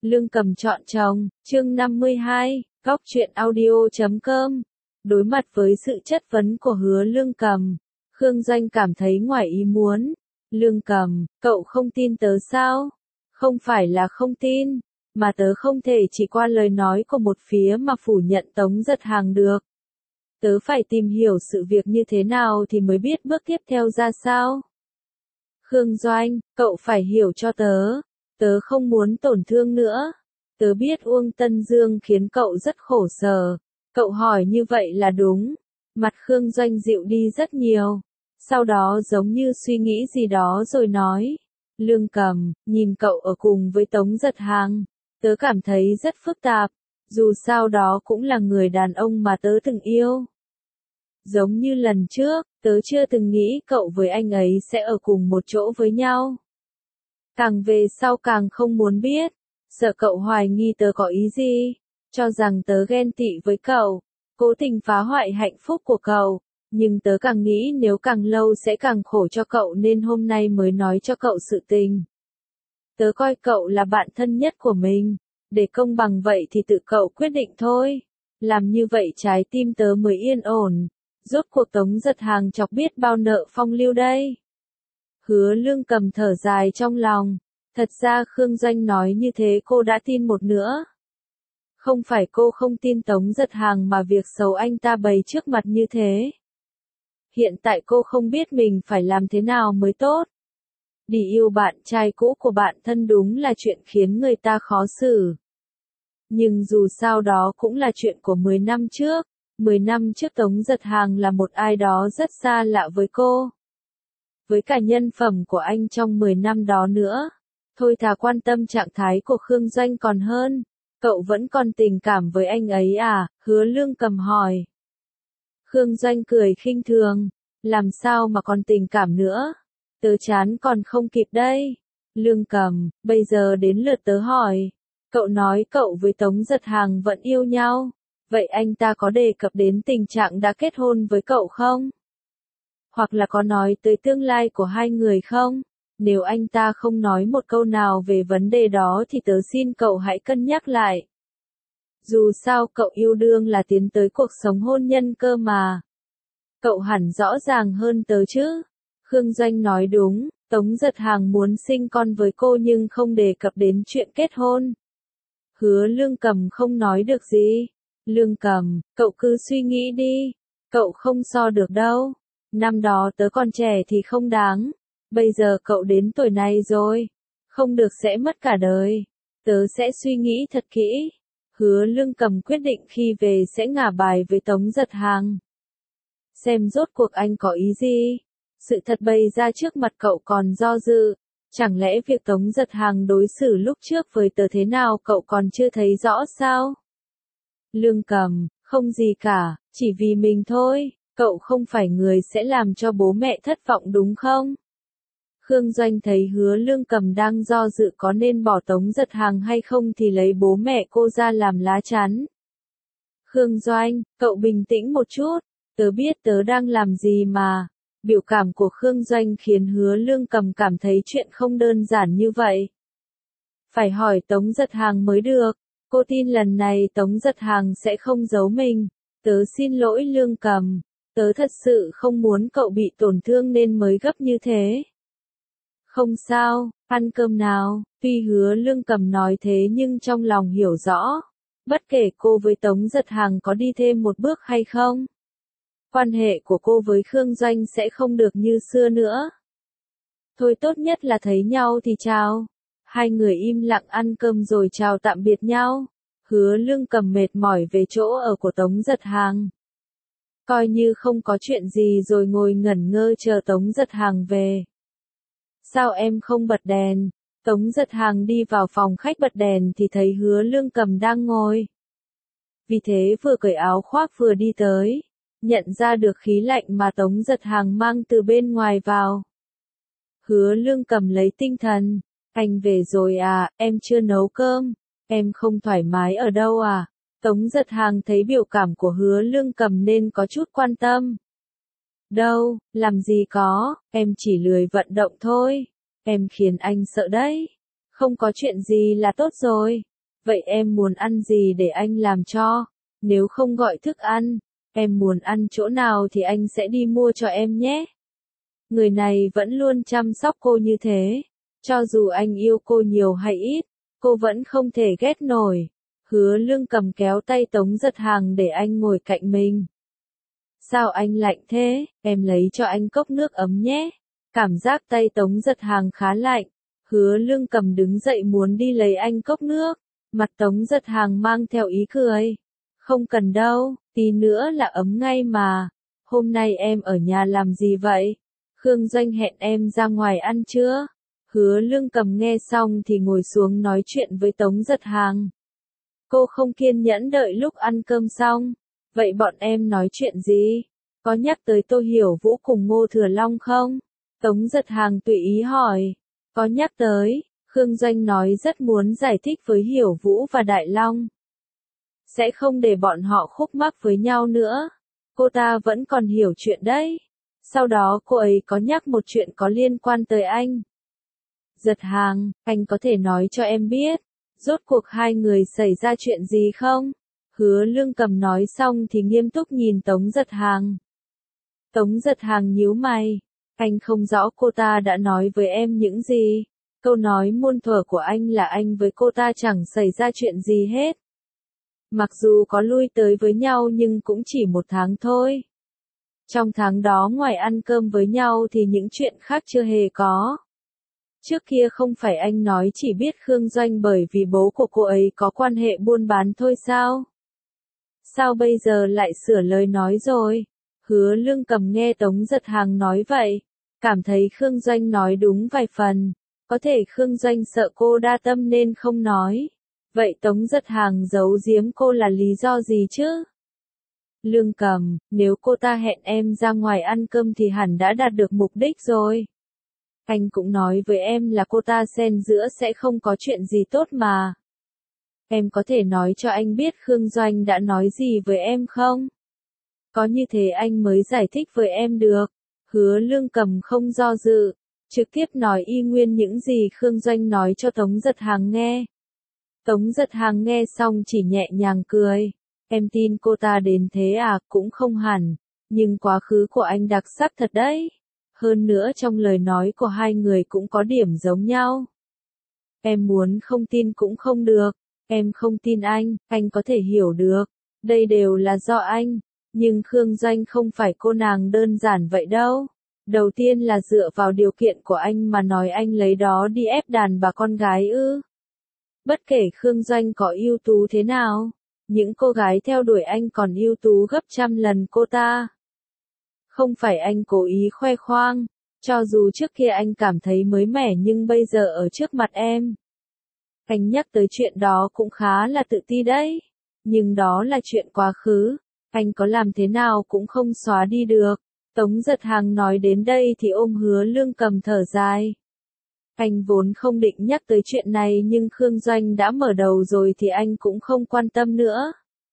Lương Cầm chọn chồng, chương 52, góc truyện audio.com. Đối mặt với sự chất vấn của Hứa Lương Cầm, Khương Doanh cảm thấy ngoài ý muốn. Lương Cầm, cậu không tin tớ sao? Không phải là không tin, mà tớ không thể chỉ qua lời nói của một phía mà phủ nhận Tống Giật Hàng được. Tớ phải tìm hiểu sự việc như thế nào thì mới biết bước tiếp theo ra sao. Khương Doanh, cậu phải hiểu cho tớ. Tớ không muốn tổn thương nữa. Tớ biết Uông Tân Dương khiến cậu rất khổ sở. Cậu hỏi như vậy là đúng. Mặt Khương Doanh dịu đi rất nhiều. Sau đó giống như suy nghĩ gì đó rồi nói. Lương Cầm, nhìn cậu ở cùng với Tống Giật Hàng. Tớ cảm thấy rất phức tạp. Dù sao đó cũng là người đàn ông mà tớ từng yêu. Giống như lần trước, tớ chưa từng nghĩ cậu với anh ấy sẽ ở cùng một chỗ với nhau. Càng về sau càng không muốn biết, sợ cậu hoài nghi tớ có ý gì, cho rằng tớ ghen tị với cậu, cố tình phá hoại hạnh phúc của cậu, nhưng tớ càng nghĩ nếu càng lâu sẽ càng khổ cho cậu nên hôm nay mới nói cho cậu sự tình. Tớ coi cậu là bạn thân nhất của mình, để công bằng vậy thì tự cậu quyết định thôi, làm như vậy trái tim tớ mới yên ổn. Rốt cuộc Tống Giật Hàng chọc biết bao nợ phong lưu đây. Hứa Lương Cầm thở dài trong lòng. Thật ra Khương Doanh nói như thế cô đã tin một nữa. Không phải cô không tin Tống Giật Hàng mà việc xấu anh ta bày trước mặt như thế. Hiện tại cô không biết mình phải làm thế nào mới tốt. Đi yêu bạn trai cũ của bạn thân đúng là chuyện khiến người ta khó xử. Nhưng dù sao đó cũng là chuyện của 10 năm trước. 10 năm trước Tống Giật Hàng là một ai đó rất xa lạ với cô. Với cả nhân phẩm của anh trong 10 năm đó nữa. Thôi thà quan tâm trạng thái của Khương Doanh còn hơn. Cậu vẫn còn tình cảm với anh ấy à? Hứa Lương Cầm hỏi. Khương Doanh cười khinh thường. Làm sao mà còn tình cảm nữa? Tớ chán còn không kịp đây. Lương Cầm, bây giờ đến lượt tớ hỏi. Cậu nói cậu với Tống Giật Hàng vẫn yêu nhau. Vậy anh ta có đề cập đến tình trạng đã kết hôn với cậu không? Hoặc là có nói tới tương lai của hai người không? Nếu anh ta không nói một câu nào về vấn đề đó thì tớ xin cậu hãy cân nhắc lại. Dù sao cậu yêu đương là tiến tới cuộc sống hôn nhân cơ mà. Cậu hẳn rõ ràng hơn tớ chứ. Khương Doanh nói đúng, Tống Giật Hàng muốn sinh con với cô nhưng không đề cập đến chuyện kết hôn. Hứa Lương Cầm không nói được gì. Lương Cầm, cậu cứ suy nghĩ đi. Cậu không so được đâu. Năm đó tớ còn trẻ thì không đáng. Bây giờ cậu đến tuổi này rồi. Không được sẽ mất cả đời. Tớ sẽ suy nghĩ thật kỹ. Hứa Lương Cầm quyết định khi về sẽ ngả bài với Tống Giật Hàng. Xem rốt cuộc anh có ý gì. Sự thật bày ra trước mặt cậu còn do dự. Chẳng lẽ việc Tống Giật Hàng đối xử lúc trước với tớ thế nào cậu còn chưa thấy rõ sao? Lương Cầm, không gì cả, chỉ vì mình thôi, cậu không phải người sẽ làm cho bố mẹ thất vọng đúng không? Khương Doanh thấy Hứa Lương Cầm đang do dự có nên bỏ Tống Giật Hàng hay không thì lấy bố mẹ cô ra làm lá chắn. Khương Doanh, cậu bình tĩnh một chút, tớ biết tớ đang làm gì mà. Biểu cảm của Khương Doanh khiến Hứa Lương Cầm cảm thấy chuyện không đơn giản như vậy. Phải hỏi Tống Giật Hàng mới được. Cô tin lần này Tống Giật Hàng sẽ không giấu mình. Tớ xin lỗi Lương Cầm. Tớ thật sự không muốn cậu bị tổn thương nên mới gấp như thế. Không sao, ăn cơm nào. Tuy Hứa Lương Cầm nói thế nhưng trong lòng hiểu rõ. Bất kể cô với Tống Giật Hàng có đi thêm một bước hay không. Quan hệ của cô với Khương Doanh sẽ không được như xưa nữa. Thôi tốt nhất là thấy nhau thì chào. Hai người im lặng ăn cơm rồi chào tạm biệt nhau. Hứa Lương Cầm mệt mỏi về chỗ ở của Tống Giật Hàng. Coi như không có chuyện gì rồi ngồi ngẩn ngơ chờ Tống Giật Hàng về. Sao em không bật đèn? Tống Giật Hàng đi vào phòng khách bật đèn thì thấy Hứa Lương Cầm đang ngồi. Vì thế vừa cởi áo khoác vừa đi tới. Nhận ra được khí lạnh mà Tống Giật Hàng mang từ bên ngoài vào. Hứa Lương Cầm lấy tinh thần. Anh về rồi à, em chưa nấu cơm. Em không thoải mái ở đâu à? Tống Giật Hàng thấy biểu cảm của Hứa Lương Cầm nên có chút quan tâm. Đâu, làm gì có, em chỉ lười vận động thôi. Em khiến anh sợ đấy. Không có chuyện gì là tốt rồi. Vậy em muốn ăn gì để anh làm cho? Nếu không gọi thức ăn, em muốn ăn chỗ nào thì anh sẽ đi mua cho em nhé. Người này vẫn luôn chăm sóc cô như thế. Cho dù anh yêu cô nhiều hay ít, cô vẫn không thể ghét nổi. Hứa Lương cầm kéo tay Tống Giật Hàng để anh ngồi cạnh mình. Sao anh lạnh thế, em lấy cho anh cốc nước ấm nhé. Cảm giác tay Tống Giật Hàng khá lạnh. Hứa Lương cầm đứng dậy muốn đi lấy anh cốc nước. Mặt Tống Giật Hàng mang theo ý cười. Không cần đâu, tí nữa là ấm ngay mà. Hôm nay em ở nhà làm gì vậy? Khương Doanh hẹn em ra ngoài ăn chưa? Hứa Lương cầm nghe xong thì ngồi xuống nói chuyện với Tống Giật Hàng. Cô không kiên nhẫn đợi lúc ăn cơm xong. Vậy bọn em nói chuyện gì? Có nhắc tới Tô Hiểu Vũ cùng Ngô Thừa Long không? Tống Giật Hàng tùy ý hỏi. Có nhắc tới, Khương Doanh nói rất muốn giải thích với Hiểu Vũ và Đại Long. Sẽ không để bọn họ khúc mắc với nhau nữa. Cô ta vẫn còn hiểu chuyện đấy. Sau đó cô ấy có nhắc một chuyện có liên quan tới anh. Giật Hàng, anh có thể nói cho em biết, rốt cuộc hai người xảy ra chuyện gì không? Hứa Lương cầm nói xong thì nghiêm túc nhìn Tống Giật Hàng. Tống Giật Hàng nhíu mày. Anh không rõ cô ta đã nói với em những gì. Câu nói muôn thuở của anh là anh với cô ta chẳng xảy ra chuyện gì hết. Mặc dù có lui tới với nhau nhưng cũng chỉ 1 tháng thôi. Trong tháng đó ngoài ăn cơm với nhau thì những chuyện khác chưa hề có. Trước kia không phải anh nói chỉ biết Khương Doanh bởi vì bố của cô ấy có quan hệ buôn bán thôi sao? Sao bây giờ lại sửa lời nói rồi? Hứa Lương cầm nghe Tống Giật Hàng nói vậy. Cảm thấy Khương Doanh nói đúng vài phần. Có thể Khương Doanh sợ cô đa tâm nên không nói. Vậy Tống Giật Hàng giấu giếm cô là lý do gì chứ? Lương cầm, nếu cô ta hẹn em ra ngoài ăn cơm thì hẳn đã đạt được mục đích rồi. Anh cũng nói với em là cô ta xen giữa sẽ không có chuyện gì tốt mà. Em có thể nói cho anh biết Khương Doanh đã nói gì với em không? Có như thế anh mới giải thích với em được. Hứa Lương cầm không do dự, trực tiếp nói y nguyên những gì Khương Doanh nói cho Tống Giật Hàng nghe. Tống Giật Hàng nghe xong chỉ nhẹ nhàng cười. Em tin cô ta đến thế à, cũng không hẳn. Nhưng quá khứ của anh đặc sắc thật đấy. Hơn nữa trong lời nói của hai người cũng có điểm giống nhau. Em muốn không tin cũng không được. Em không tin anh có thể hiểu được. Đây đều là do anh. Nhưng Khương Doanh không phải cô nàng đơn giản vậy đâu. Đầu tiên là dựa vào điều kiện của anh mà nói anh lấy đó đi ép đàn bà con gái ư. Bất kể Khương Doanh có ưu tú thế nào, những cô gái theo đuổi anh còn ưu tú gấp trăm lần cô ta. Không phải anh cố ý khoe khoang, cho dù trước kia anh cảm thấy mới mẻ nhưng bây giờ ở trước mặt em. Anh nhắc tới chuyện đó cũng khá là tự ti đấy. Nhưng đó là chuyện quá khứ, anh có làm thế nào cũng không xóa đi được. Tống Giật Hàng nói đến đây thì ôm Hứa Lương cầm thở dài. Anh vốn không định nhắc tới chuyện này nhưng Khương Doanh đã mở đầu rồi thì anh cũng không quan tâm nữa.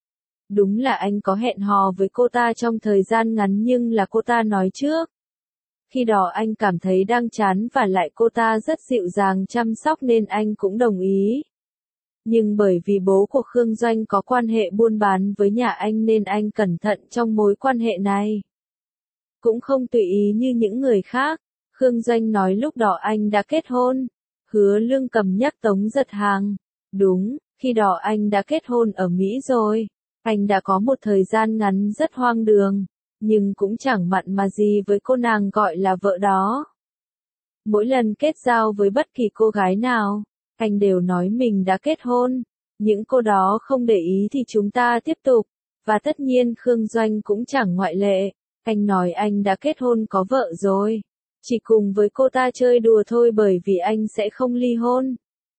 Đúng là anh có hẹn hò với cô ta trong thời gian ngắn nhưng là cô ta nói trước. Khi đó anh cảm thấy đang chán và lại cô ta rất dịu dàng chăm sóc nên anh cũng đồng ý. Nhưng bởi vì bố của Khương Doanh có quan hệ buôn bán với nhà anh nên anh cẩn thận trong mối quan hệ này. Cũng không tùy ý như những người khác. Khương Doanh nói lúc đó anh đã kết hôn. Hứa Lương cầm nhắc Tống Giật Hàng. Đúng, khi đó anh đã kết hôn ở Mỹ rồi. Anh đã có một thời gian ngắn rất hoang đường. Nhưng cũng chẳng mặn mà gì với cô nàng gọi là vợ đó. Mỗi lần kết giao với bất kỳ cô gái nào, anh đều nói mình đã kết hôn. Những cô đó không để ý thì chúng ta tiếp tục. Và tất nhiên Khương Doanh cũng chẳng ngoại lệ. Anh nói anh đã kết hôn có vợ rồi. Chỉ cùng với cô ta chơi đùa thôi bởi vì anh sẽ không ly hôn.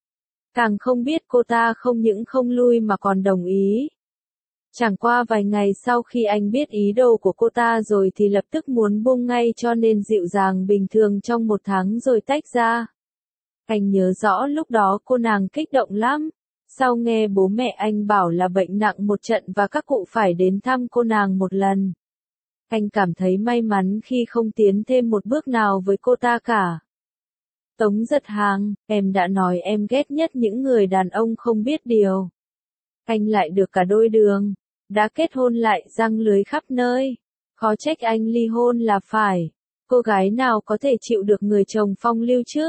Càng không biết cô ta không những không lui mà còn đồng ý. Chẳng qua vài ngày sau khi anh biết ý đồ của cô ta rồi thì lập tức muốn buông ngay cho nên dịu dàng bình thường trong 1 tháng rồi tách ra. Anh nhớ rõ lúc đó cô nàng kích động lắm. Sau nghe bố mẹ anh bảo là bệnh nặng một trận và các cụ phải đến thăm cô nàng một lần. Anh cảm thấy may mắn khi không tiến thêm một bước nào với cô ta cả. Tống Giật Hàng, em đã nói em ghét nhất những người đàn ông không biết điều. Anh lại được cả đôi đường, đã kết hôn lại giăng lưới khắp nơi. Khó trách anh ly hôn là phải. Cô gái nào có thể chịu được người chồng phong lưu chứ?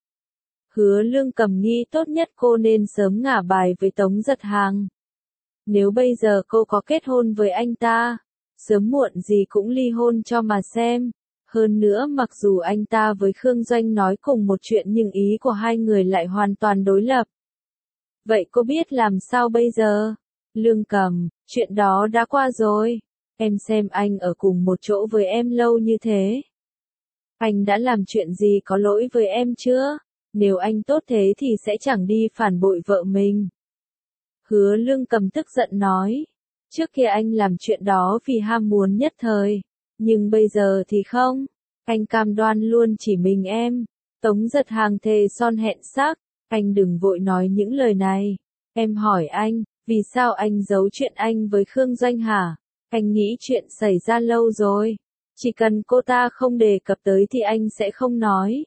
Hứa Lương Cầm nghĩ tốt nhất cô nên sớm ngả bài với Tống Giật Hàng. Nếu bây giờ cô có kết hôn với anh ta, sớm muộn gì cũng ly hôn cho mà xem. Hơn nữa mặc dù anh ta với Khương Doanh nói cùng một chuyện nhưng ý của hai người lại hoàn toàn đối lập. Vậy cô biết làm sao bây giờ? Lương Cầm, chuyện đó đã qua rồi. Em xem anh ở cùng một chỗ với em lâu như thế. Anh đã làm chuyện gì có lỗi với em chưa? Nếu anh tốt thế thì sẽ chẳng đi phản bội vợ mình. Hứa Lương Cầm tức giận nói. Trước kia anh làm chuyện đó vì ham muốn nhất thời. Nhưng bây giờ thì không. Anh cam đoan luôn chỉ mình em. Tống Giật Hàng thề son hẹn xác. Anh đừng vội nói những lời này. Em hỏi anh, vì sao anh giấu chuyện anh với Khương Doanh hả? Anh nghĩ chuyện xảy ra lâu rồi. Chỉ cần cô ta không đề cập tới thì anh sẽ không nói.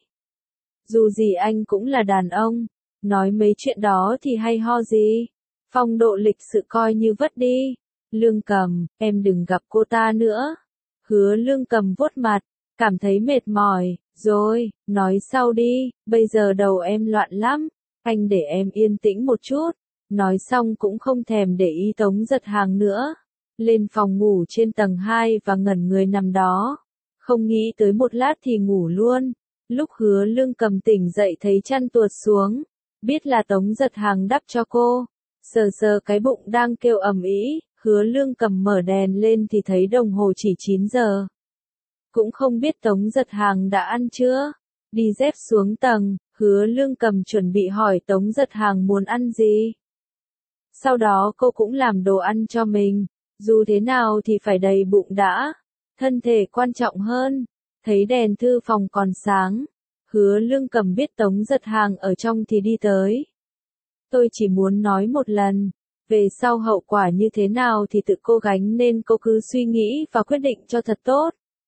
Dù gì anh cũng là đàn ông. Nói mấy chuyện đó thì hay ho gì. Phong độ lịch sự coi như vất đi. Lương Cầm, em đừng gặp cô ta nữa. Hứa Lương Cầm vuốt mặt, cảm thấy mệt mỏi. Rồi, nói sau đi, bây giờ đầu em loạn lắm. Anh để em yên tĩnh một chút. Nói xong cũng không thèm để ý Tống Giật Hàng nữa. Lên phòng ngủ trên tầng 2 và ngẩn người nằm đó. Không nghĩ tới một lát thì ngủ luôn. Lúc Hứa Lương Cầm tỉnh dậy thấy chăn tuột xuống. Biết là Tống Giật Hàng đắp cho cô. Sờ sờ cái bụng đang kêu ầm ĩ. Hứa Lương Cầm mở đèn lên thì thấy đồng hồ chỉ 9 giờ. Cũng không biết Tống Giật Hàng đã ăn chưa. Đi dép xuống tầng, Hứa Lương Cầm chuẩn bị hỏi Tống Giật Hàng muốn ăn gì. Sau đó cô cũng làm đồ ăn cho mình. Dù thế nào thì phải đầy bụng đã. Thân thể quan trọng hơn. Thấy đèn thư phòng còn sáng. Hứa Lương Cầm biết Tống Giật Hàng ở trong thì đi tới. Tôi chỉ muốn nói một lần. Về sau hậu quả như thế nào thì tự cô gánh nên cô cứ suy nghĩ và quyết định cho thật tốt.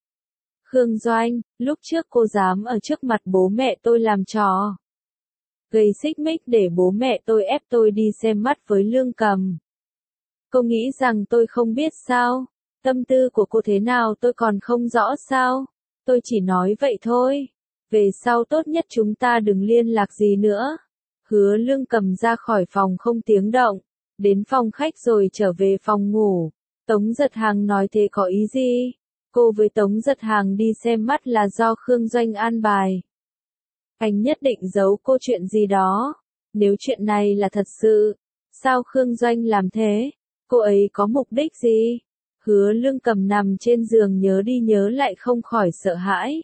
Khương Doanh, lúc trước cô dám ở trước mặt bố mẹ tôi làm trò. Gây xích mích để bố mẹ tôi ép tôi đi xem mắt với Lương Cầm. Cô nghĩ rằng tôi không biết sao? Tâm tư của cô thế nào tôi còn không rõ sao? Tôi chỉ nói vậy thôi. Về sau tốt nhất chúng ta đừng liên lạc gì nữa. Hứa Lương Cầm ra khỏi phòng không tiếng động. Đến phòng khách rồi trở về phòng ngủ. Tống Giật Hàng nói thế có ý gì? Cô với Tống Giật Hàng đi xem mắt là do Khương Doanh an bài. Anh nhất định giấu cô chuyện gì đó. Nếu chuyện này là thật sự, sao Khương Doanh làm thế? Cô ấy có mục đích gì? Hứa Lương Cầm nằm trên giường nhớ đi nhớ lại không khỏi sợ hãi.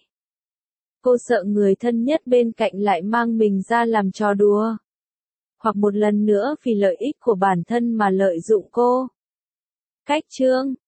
Cô sợ người thân nhất bên cạnh lại mang mình ra làm trò đùa. Hoặc một lần nữa vì lợi ích của bản thân mà lợi dụng cô. Cách chương